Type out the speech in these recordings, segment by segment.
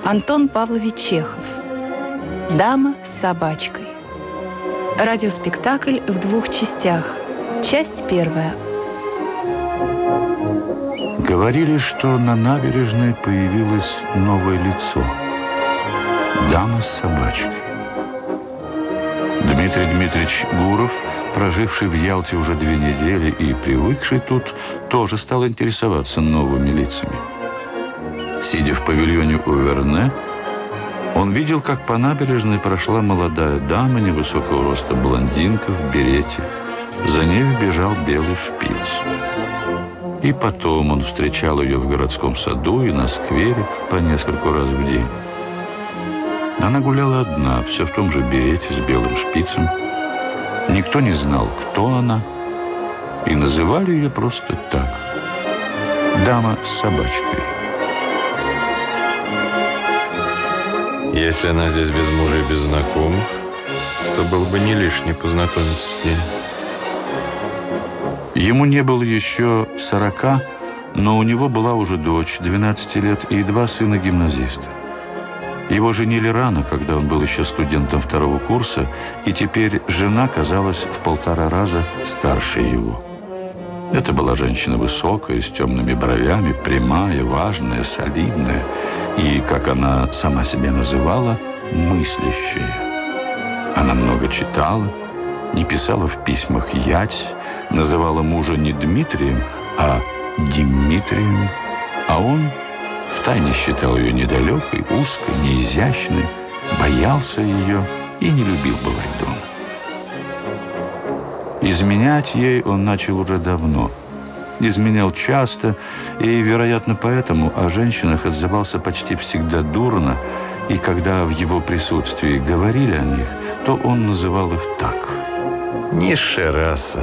Антон Павлович Чехов. «Дама с собачкой». Радиоспектакль в 2 частях. Часть 1. Говорили, что на набережной появилось новое лицо. Дама с собачкой. Дмитрий Дмитриевич Гуров, проживший в Ялте уже 2 недели и привыкший тут, тоже стал интересоваться новыми лицами. Сидя в павильоне у Верне, он видел, как по набережной прошла молодая дама невысокого роста блондинка в берете. За нею бежал белый шпиц. И потом он встречал ее в городском саду и на сквере по нескольку раз в день. Она гуляла одна, все в том же берете с белым шпицем. Никто не знал, кто она, и называли ее просто так – «Дама с собачкой». Если она здесь без мужа и без знакомых, то было бы не лишне познакомиться с ней. Ему не было еще 40, но у него была уже дочь 12 лет и 2 сына-гимназиста. Его женили рано, когда он был еще студентом 2-го курса, и теперь жена казалась в 1,5 раза старше его. Это была женщина высокая, с темными бровями, прямая, важная, солидная и, как она сама себя называла, мыслящая. Она много читала, не писала в письмах «ять», называла мужа не Дмитрием, а Димитрием, а он втайне считал ее недалекой, узкой, неизящной, боялся ее и не любил бывать дома. Изменять ей он начал уже давно. Изменял часто, и, вероятно, поэтому о женщинах отзывался почти всегда дурно, и когда в его присутствии говорили о них, то он называл их так. Низшая раса.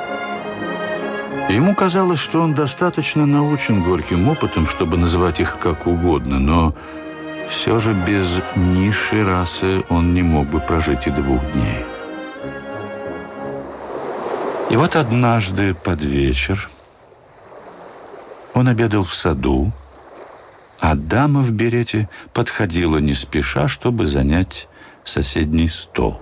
Ему казалось, что он достаточно научен горьким опытом, чтобы называть их как угодно, но все же без низшей расы он не мог бы прожить и 2 дней. И вот однажды под вечер он обедал в саду, а дама в берете подходила не спеша, чтобы занять соседний стол.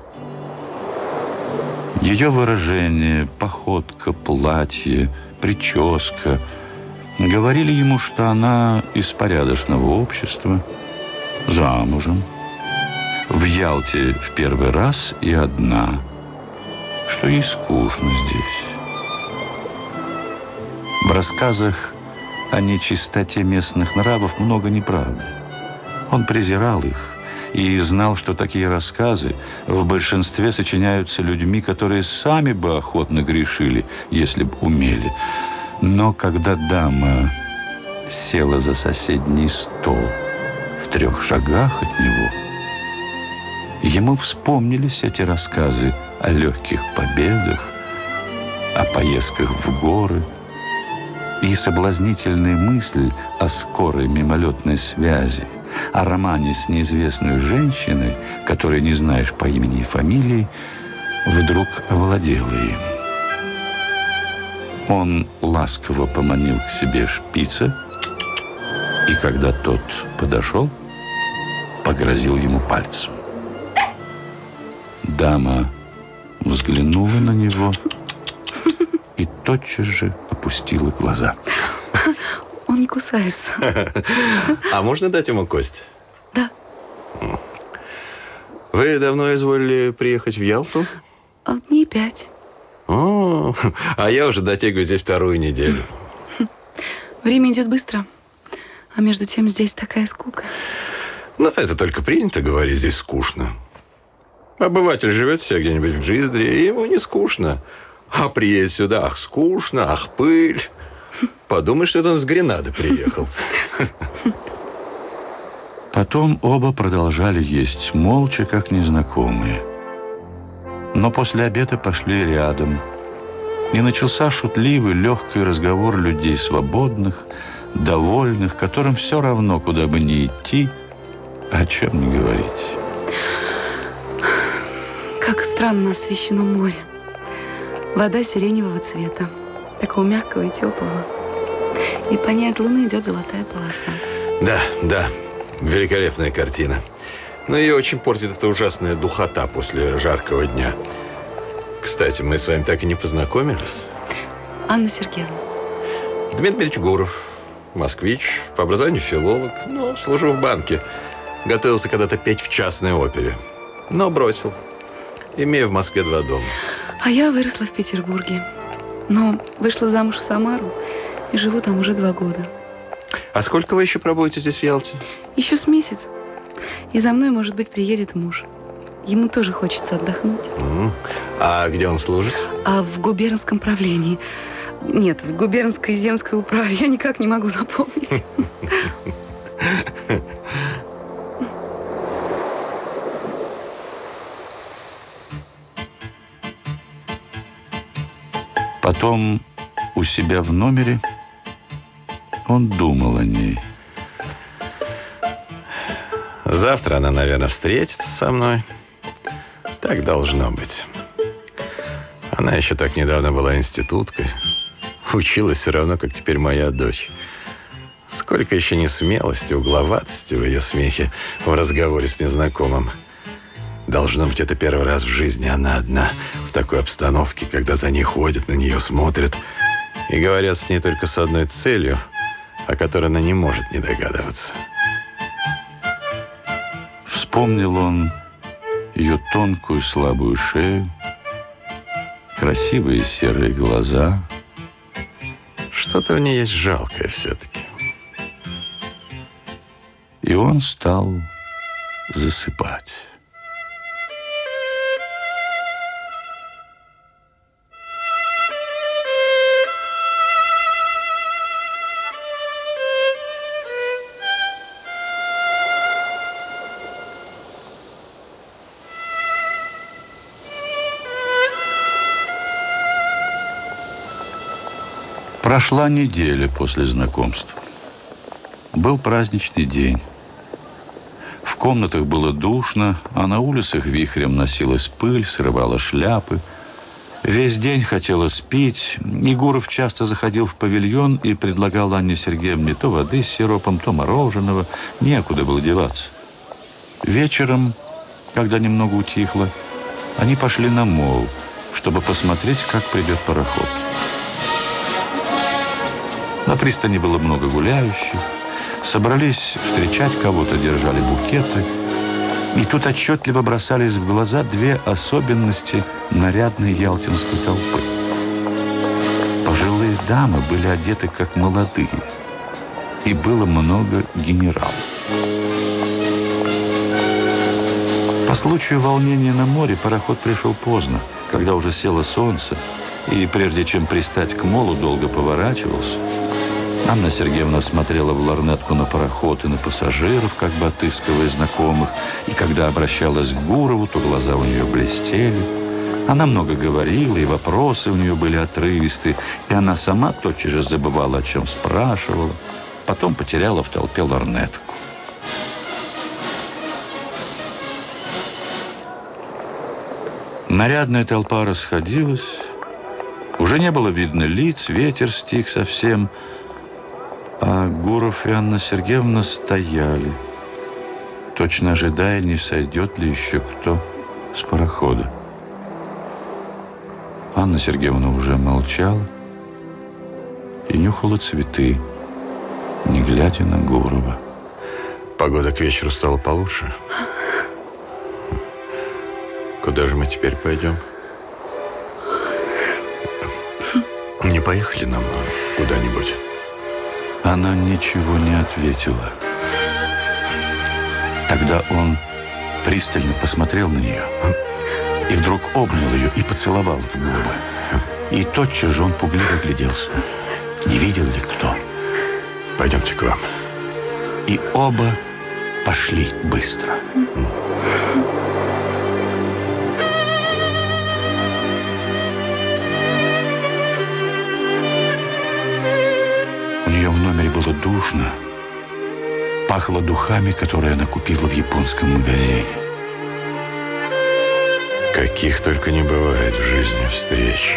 Ее выражение, походка, платье, прическа говорили ему, что она из порядочного общества, замужем, в Ялте в 1-й раз и одна, что ей скучно здесь. В рассказах о нечистоте местных нравов много неправды. Он презирал их и знал, что такие рассказы в большинстве сочиняются людьми, которые сами бы охотно грешили, если бы умели. Но когда дама села за соседний стол в 3 шагах от него, ему вспомнились эти рассказы о легких победах, о поездках в горы, и соблазнительная мысль о скорой мимолетной связи, о романе с неизвестной женщиной, которой не знаешь по имени и фамилии, вдруг овладела им. Он ласково поманил к себе шпица, и когда тот подошел, погрозил ему пальцем. Дама взглянула на него и тотчас же опустила глаза. Он не кусается. А можно дать ему кость? Да. Вы давно изволили приехать в Ялту? Дней 5. О, а я уже дотягиваю здесь 2-ю неделю. Время идет быстро. А между тем здесь такая скука. Ну, это только принято говорить, здесь скучно. Обыватель живет себе где-нибудь в Джиздре, и ему не скучно. А приедет сюда, ах, скучно, ах, пыль. Подумай, что это он с Гренады приехал. Потом оба продолжали есть молча, как незнакомые. Но после обеда пошли рядом. И начался шутливый, легкий разговор людей свободных, довольных, которым все равно, куда бы ни идти, о чем не говорить. Как странно освещено море. Вода сиреневого цвета, такого мягкого и теплого. И по ней от луны идет золотая полоса. Да, да. Великолепная картина. Но ее очень портит эта ужасная духота после жаркого дня. Кстати, мы с вами так и не познакомились. Анна Сергеевна. Дмитрий Ильич Гуров, москвич, по образованию филолог, но служу в банке. Готовился когда-то петь в частной опере, но бросил. Имею в Москве 2 дома. А я выросла в Петербурге, но вышла замуж в Самару и живу там уже 2 года. А сколько вы еще пробудете здесь в Ялте? Еще с месяц. И за мной, может быть, приедет муж. Ему тоже хочется отдохнуть. А где он служит? А в губернском правлении. Нет, в губернской земской управе. Я никак не могу запомнить. Потом у себя в номере он думал о ней. Завтра она, наверное, встретится со мной. Так должно быть. Она еще так недавно была институткой. Училась все равно, как теперь моя дочь. Сколько еще несмелости, угловатости в ее смехе в разговоре с незнакомым. Должно быть, это первый раз в жизни она одна, в такой обстановке, когда за ней ходят, на нее смотрят и говорят с ней только с одной целью, о которой она не может не догадываться. Вспомнил он ее тонкую слабую шею, красивые серые глаза. Что-то в ней есть жалкое все-таки. И он стал засыпать. Прошла неделя после знакомства. Был праздничный день. В комнатах было душно, а на улицах вихрем носилась пыль, срывала шляпы. Весь день хотелось пить. Гуров часто заходил в павильон и предлагал Анне Сергеевне то воды с сиропом, то мороженого. Некуда было деваться. Вечером, когда немного утихло, они пошли на мол, чтобы посмотреть, как придет пароход. На пристани было много гуляющих. Собрались встречать кого-то, держали букеты. И тут отчетливо бросались в глаза 2 особенности нарядной ялтинской толпы. Пожилые дамы были одеты как молодые. И было много генералов. По случаю волнения на море пароход пришел поздно, когда уже село солнце, и прежде чем пристать к молу, долго поворачивался. Анна Сергеевна смотрела в лорнетку на пароход и на пассажиров, как бы отыскивая знакомых, и когда обращалась к Гурову, то глаза у нее блестели. Она много говорила, и вопросы у нее были отрывисты, и она сама тотчас же забывала, о чем спрашивала. Потом потеряла в толпе лорнетку. Нарядная толпа расходилась. Уже не было видно лиц, ветер стих совсем. А Гуров и Анна Сергеевна стояли, точно ожидая, не сойдет ли еще кто с парохода. Анна Сергеевна уже молчала и нюхала цветы, не глядя на Гурова. Погода к вечеру стала получше. Куда же мы теперь пойдем? Не поехали нам куда-нибудь? Она ничего не ответила. Тогда он пристально посмотрел на нее и вдруг обнял ее и поцеловал в губы. И тотчас же он пугливо гляделся. Не видел ли кто? Пойдемте к вам. И оба пошли быстро. У нее в номере было душно. Пахло духами, которые она купила в японском магазине. Каких только не бывает в жизни встреч.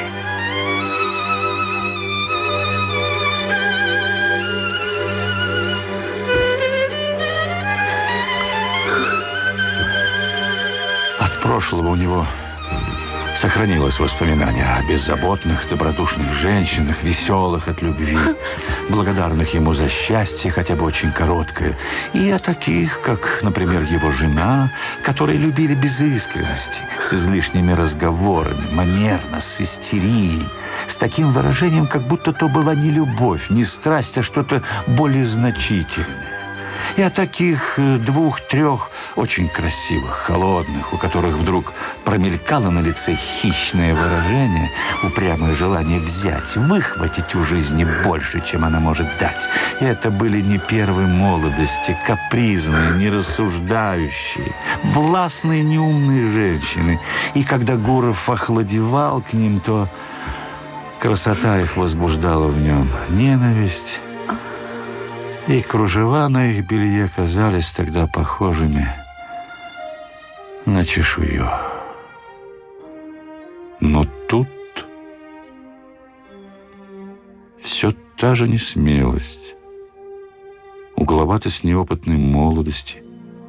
прошлого у него сохранилось воспоминание о беззаботных, добродушных женщинах, веселых от любви, благодарных ему за счастье, хотя бы очень короткое, и о таких, как, например, его жена, которые любили без искренности, с излишними разговорами, манерно, с истерией, с таким выражением, как будто то была не любовь, не страсть, а что-то более значительное. И о таких 2-3 очень красивых, холодных, у которых вдруг промелькало на лице хищное выражение, упрямое желание взять, выхватить у жизни больше, чем она может дать. И это были не первой молодости, капризные, нерассуждающие, властные, неумные женщины. И когда Гуров охладевал к ним, то красота их возбуждала в нем ненависть, и кружева на их белье казались тогда похожими на чешую. Но тут все та же несмелость, угловатость неопытной молодости,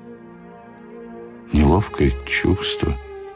неловкое чувство.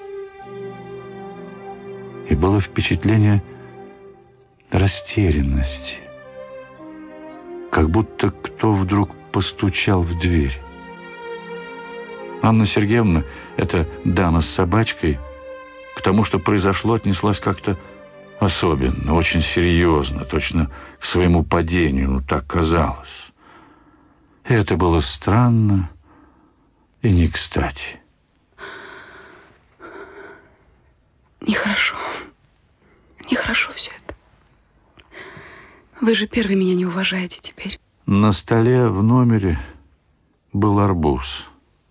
И было впечатление растерянности, как будто кто вдруг постучал в дверь. Анна Сергеевна, эта дама с собачкой, к тому, что произошло, отнеслась как-то особенно, очень серьезно, точно к своему падению, ну так казалось. И это было странно и не кстати. Нехорошо. Нехорошо все это. Вы же первый меня не уважаете теперь. На столе в номере был арбуз.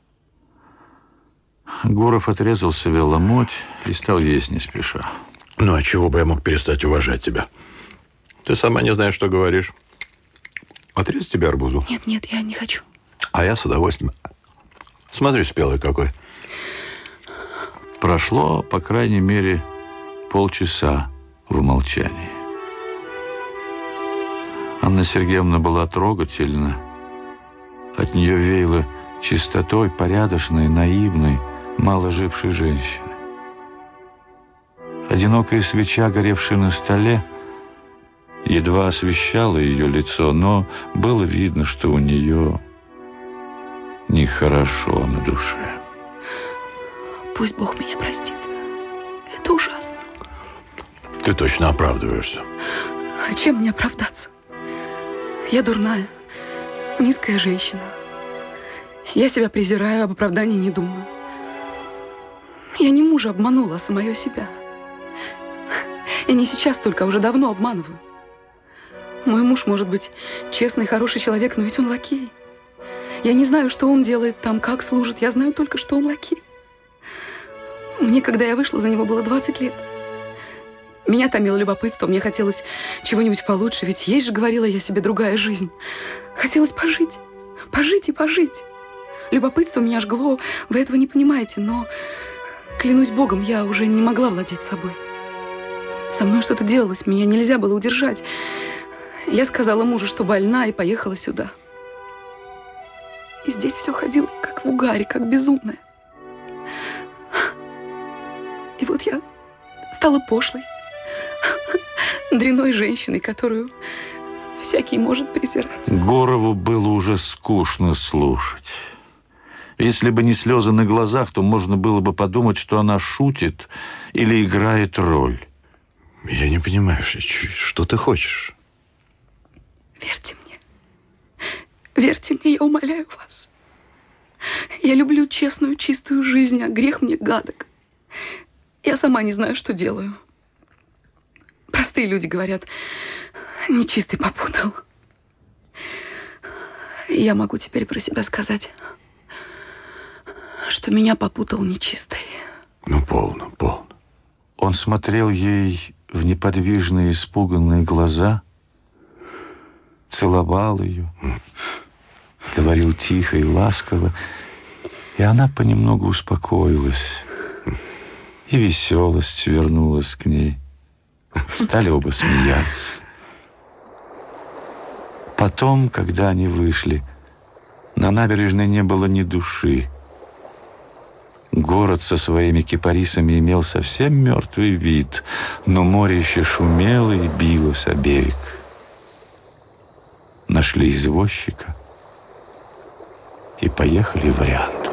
Гуров отрезал себе ломоть и стал есть не спеша. Ну, а чего бы я мог перестать уважать тебя? Ты сама не знаешь, что говоришь. Отрезать тебе арбузу? Нет, я не хочу. А я с удовольствием. Смотри, спелый какой. Прошло, по крайней мере, полчаса в молчании. Анна Сергеевна была трогательна. От нее веяло чистотой порядочной, наивной, мало жившей женщины. Одинокая свеча, горевшая на столе, едва освещала ее лицо, но было видно, что у нее нехорошо на душе. Пусть Бог меня простит. Это ужасно. Ты точно оправдываешься. А чем мне оправдаться? Я дурная, низкая женщина. Я себя презираю, об оправдании не думаю. Я не мужа обманула, а самое себя. И не сейчас только, а уже давно обманываю. Мой муж может быть честный, хороший человек, но ведь он лакей. Я не знаю, что он делает там, как служит. Я знаю только, что он лакей. Мне, когда я вышла за него, было 20 лет. Меня томило любопытство, мне хотелось чего-нибудь получше, ведь есть же, говорила я себе, другая жизнь. Хотелось пожить, пожить и пожить. Любопытство меня жгло, вы этого не понимаете, но, клянусь Богом, я уже не могла владеть собой. Со мной что-то делалось, меня нельзя было удержать. Я сказала мужу, что больна, и поехала сюда. И здесь все ходило, как в угаре, как безумное. И вот я стала пошлой, дрянной женщиной, которую всякий может презирать. Гурову было уже скучно слушать. Если бы не слезы на глазах, то можно было бы подумать, что она шутит или играет роль. Я не понимаю, что ты хочешь? Верьте мне, я умоляю вас. Я люблю честную, чистую жизнь, а грех мне гадок. Я сама не знаю, что делаю. Простые люди говорят, нечистый попутал. И я могу теперь про себя сказать, что меня попутал нечистый. Ну, полно. Он смотрел ей в неподвижные, испуганные глаза, целовал ее, говорил тихо и ласково, и она понемногу успокоилась, и веселость вернулась к ней. Стали оба смеяться. Потом, когда они вышли, на набережной не было ни души. Город со своими кипарисами имел совсем мертвый вид, но море еще шумело и билось о берег. Нашли извозчика и поехали в Орианду.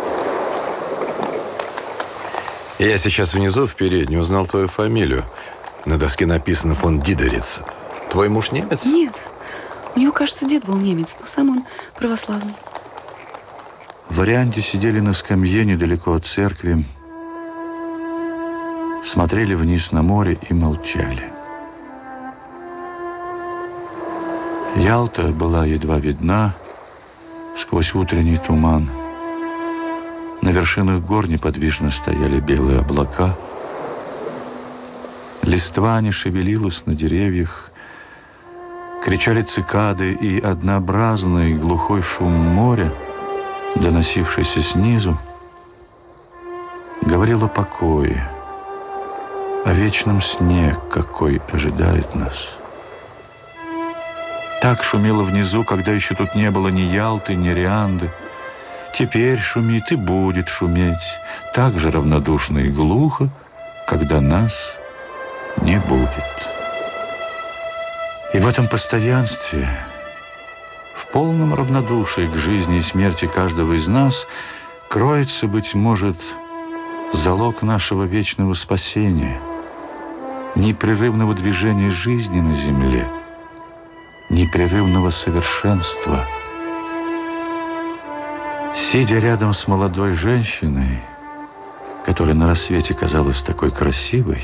Я сейчас внизу в передней узнал твою фамилию. На доске написано фон Дидериц. Твой муж немец? Нет. У него, кажется, дед был немец, но сам он православный. В Орианде сидели на скамье недалеко от церкви, смотрели вниз на море и молчали. Ялта была едва видна сквозь утренний туман. На вершинах гор неподвижно стояли белые облака. Листва не шевелилась на деревьях. Кричали цикады, и однообразный глухой шум моря, доносившийся снизу, говорил о покое, о вечном сне, какой ожидает нас. Так шумело внизу, когда еще тут не было ни Ялты, ни Орианды. Теперь шумит и будет шуметь, так же равнодушно и глухо, когда нас не будет. И в этом постоянстве, в полном равнодушии к жизни и смерти каждого из нас, кроется, быть может, залог нашего вечного спасения, непрерывного движения жизни на земле, непрерывного совершенства. Сидя рядом с молодой женщиной, которая на рассвете казалась такой красивой,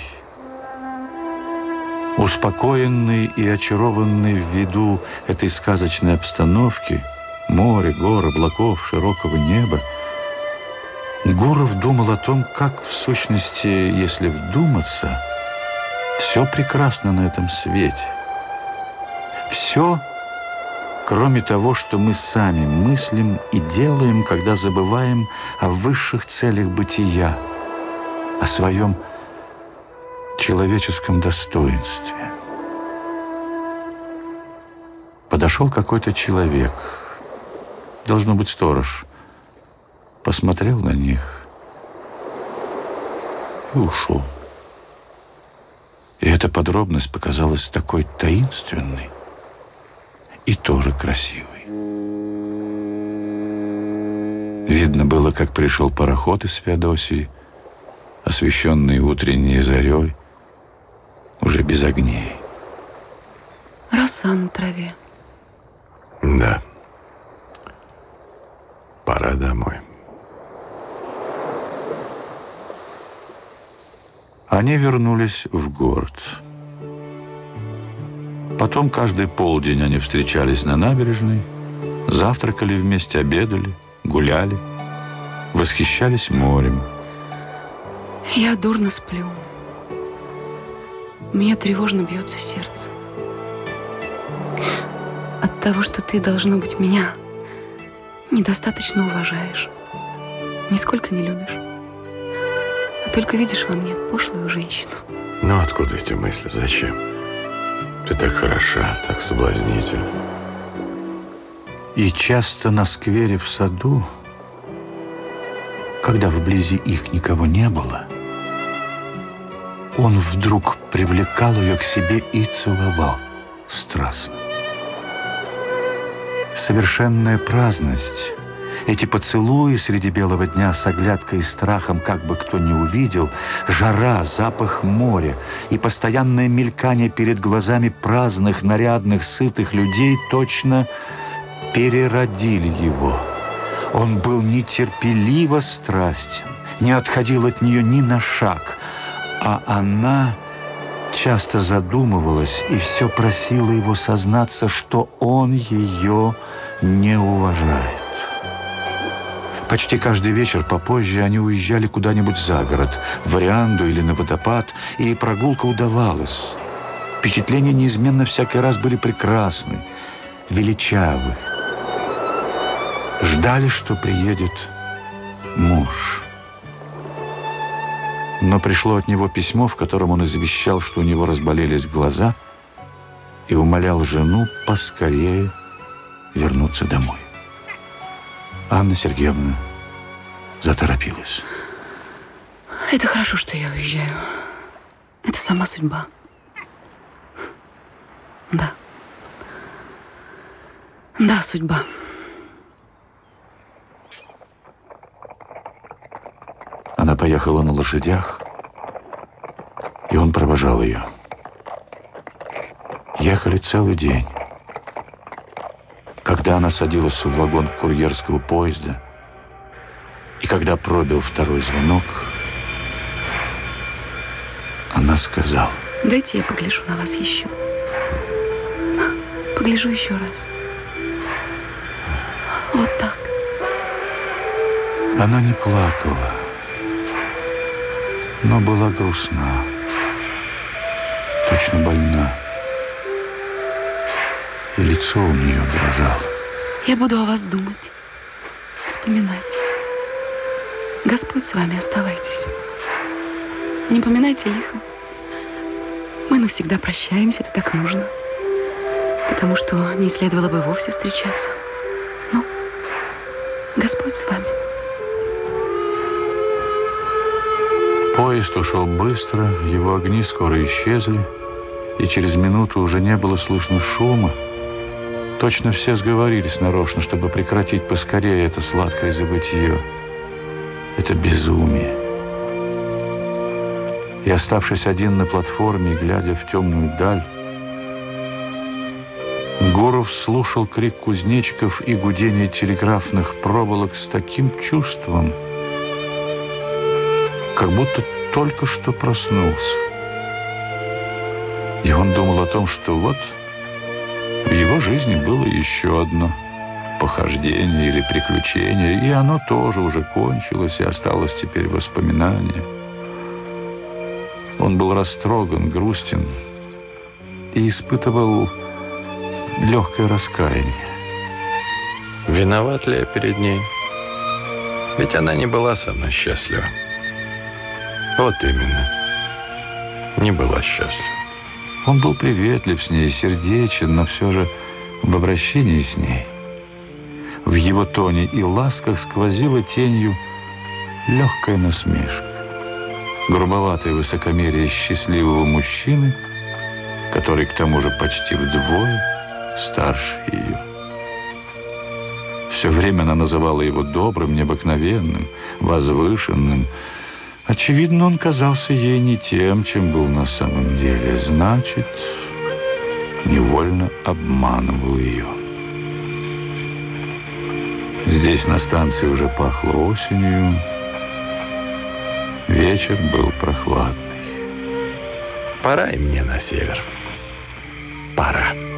успокоенный и очарованный в виду этой сказочной обстановки, моря, гор, облаков, широкого неба, Гуров думал о том, как, в сущности, если вдуматься, все прекрасно на этом свете. Все, кроме того, что мы сами мыслим и делаем, когда забываем о высших целях бытия, о своем человеческом достоинстве. Подошел какой-то человек, должно быть сторож, посмотрел на них и ушел. И эта подробность показалась такой таинственной и тоже красивой. Видно было, как пришел пароход из Феодосии, освещенный утренней зарей, уже без огней. Роса на траве. Да. Пора домой. Они вернулись в город. Потом каждый полдень они встречались на набережной, завтракали вместе, обедали, гуляли, восхищались морем. Я дурно сплю. У меня тревожно бьется сердце. От того, что ты, должно быть, меня недостаточно уважаешь, нисколько не любишь, а только видишь во мне пошлую женщину. Ну, откуда эти мысли? Зачем? Ты так хороша, так соблазнительна. И часто на сквере в саду, когда вблизи их никого не было, он вдруг привлекал ее к себе и целовал страстно. Совершенная праздность, эти поцелуи среди белого дня с оглядкой и страхом, как бы кто ни увидел, жара, запах моря и постоянное мелькание перед глазами праздных, нарядных, сытых людей точно переродили его. Он был нетерпеливо страстен, не отходил от нее ни на шаг, а она часто задумывалась и все просила его сознаться, что он ее не уважает. Почти каждый вечер попозже они уезжали куда-нибудь за город, в Орианду или на водопад, и прогулка удавалась. Впечатления неизменно всякий раз были прекрасны, величавы. Ждали, что приедет муж. Но пришло от него письмо, в котором он извещал, что у него разболелись глаза, и умолял жену поскорее вернуться домой. Анна Сергеевна заторопилась. Это хорошо, что я уезжаю. Это сама судьба. Да. Да, судьба. Она поехала на лошадях, и он провожал ее. Ехали целый день. Когда она садилась в вагон курьерского поезда, и когда пробил второй звонок, она сказала: дайте я погляжу на вас еще. Погляжу еще раз. Вот так. Она не плакала, но была грустна, точно больна, и лицо у нее дрожало. Я буду о вас думать, вспоминать. Господь с вами, оставайтесь. Не поминайте лихом. Мы навсегда прощаемся, это так нужно. Потому что не следовало бы вовсе встречаться. Ну, Господь с вами. Поезд ушел быстро, его огни скоро исчезли, и через минуту уже не было слышно шума. Точно все сговорились нарочно, чтобы прекратить поскорее это сладкое забытье, это безумие. И, оставшись один на платформе, глядя в темную даль, Гуров слушал крик кузнечиков и гудение телеграфных проволок с таким чувством, как будто только что проснулся. И он думал о том, что вот в его жизни было еще одно похождение или приключение, и оно тоже уже кончилось, и осталось теперь воспоминание. Он был растроган, грустен и испытывал легкое раскаяние. Виноват ли я перед ней? Ведь она не была со мной счастлива. Вот именно. Не была счастлива. Он был приветлив с ней, сердечен, но все же в обращении с ней, в его тоне и ласках сквозила тенью легкая насмешка, грубоватое высокомерие счастливого мужчины, который к тому же почти вдвое старше ее. Все время она называла его добрым, необыкновенным, возвышенным. Очевидно, он казался ей не тем, чем был на самом деле. Значит, невольно обманывал ее. Здесь на станции уже пахло осенью. Вечер был прохладный. Пора и мне на север. Пора.